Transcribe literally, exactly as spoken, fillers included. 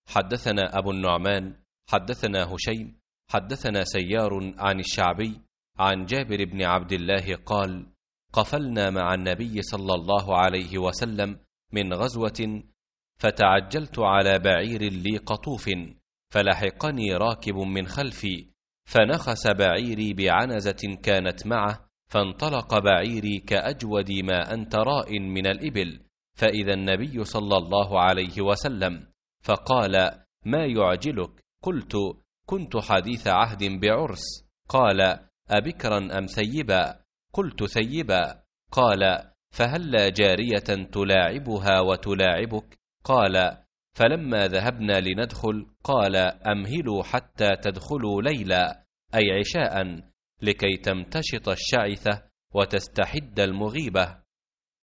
حدثنا أبو النعمان حدثنا هشيم حدثنا سيار عن الشعبي عن جابر بن عبد الله قال: قفلنا مع النبي صلى الله عليه وسلم من غزوة، فتعجلت على بعير لي قطوف، فلحقني راكب من خلفي، فنخس بعيري بعنزة كانت معه، فانطلق بعيري كأجود ما أنت راء من الإبل، فإذا النبي صلى الله عليه وسلم، فقال: ما يعجلك؟ قلت: كنت حديث عهد بعرس. قال: أبكرا أم ثيبا؟ قلت: ثيبا. قال: فهلا جارية تلاعبها وتلاعبك؟ قال: فلما ذهبنا لندخل قال: أمهلوا حتى تدخلوا ليلا، أي عشاء، لكي تمتشط الشعثة وتستحد المغيبة.